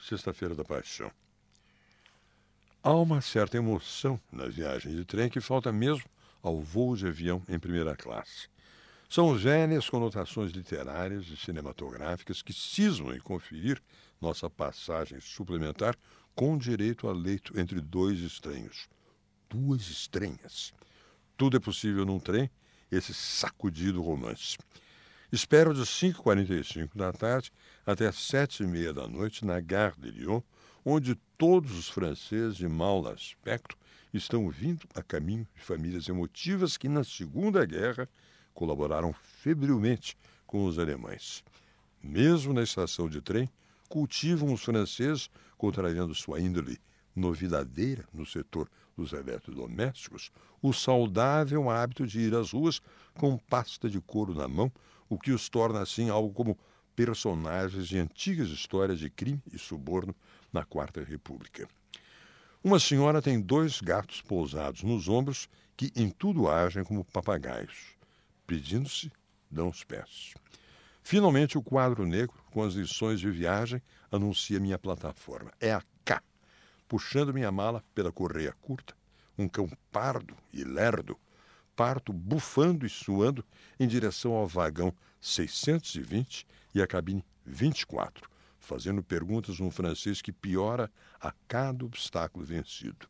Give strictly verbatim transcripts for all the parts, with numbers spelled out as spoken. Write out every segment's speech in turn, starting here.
Sexta-feira da Paixão. Há uma certa emoção na viagem de trem que falta mesmo ao voo de avião em primeira classe. São velhas conotações literárias e cinematográficas que cismam em conferir nossa passagem suplementar com direito a leito entre dois estranhos. Duas estranhas. Tudo é possível num trem, esse sacudido romance. Espero de cinco e quarenta e cinco da tarde até sete e meia da noite na Gare de Lyon, onde todos os franceses de mau aspecto estão vindo a caminho de famílias emotivas que, na Segunda Guerra, colaboraram febrilmente com os alemães. Mesmo na estação de trem, cultivam os franceses, contrariando sua índole novidadeira no setor dos eletrodomésticos, o saudável hábito de ir às ruas com pasta de couro na mão, o que os torna assim algo como personagens de antigas histórias de crime e suborno na Quarta República. Uma senhora tem dois gatos pousados nos ombros que em tudo agem como papagaios. Pedindo-se, dão os pés. Finalmente, o quadro negro, com as lições de viagem, anuncia minha plataforma. É a K, puxando minha mala pela correia curta, um cão pardo e lerdo, parto bufando e suando em direção ao vagão seiscentos e vinte e a cabine vinte e quatro, fazendo perguntas num francês que piora a cada obstáculo vencido.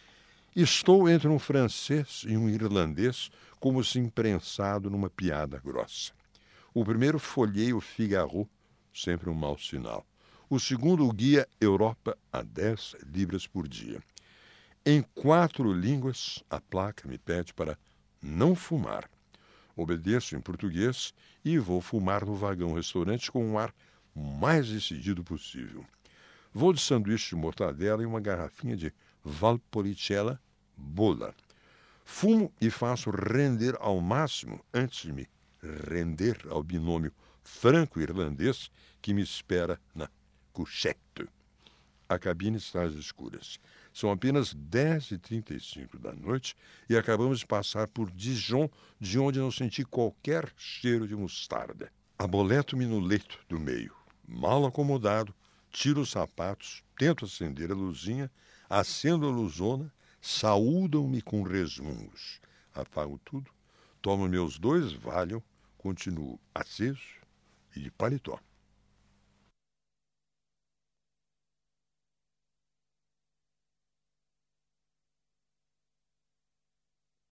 Estou entre um francês e um irlandês, como se imprensado numa piada grossa. O primeiro folheia o Figaro, sempre um mau sinal. O segundo o guia Europa a dez libras por dia. Em quatro línguas, a placa me pede para não fumar. Obedeço em português e vou fumar no vagão-restaurante com um ar mais decidido possível. Vou de sanduíche de mortadela e uma garrafinha de Valpolicella Bola. Fumo e faço render ao máximo antes de me render ao binômio franco-irlandês que me espera na couchette. A cabine está às escuras. São apenas dez e trinta e cinco da noite e acabamos de passar por Dijon, de onde não senti qualquer cheiro de mostarda. Aboleto-me no leito do meio. Mal acomodado, tiro os sapatos, tento acender a luzinha, acendo a luzona, saúdam-me com resmungos. Apago tudo, tomo meus dois Valium, continuo aceso e de paletó.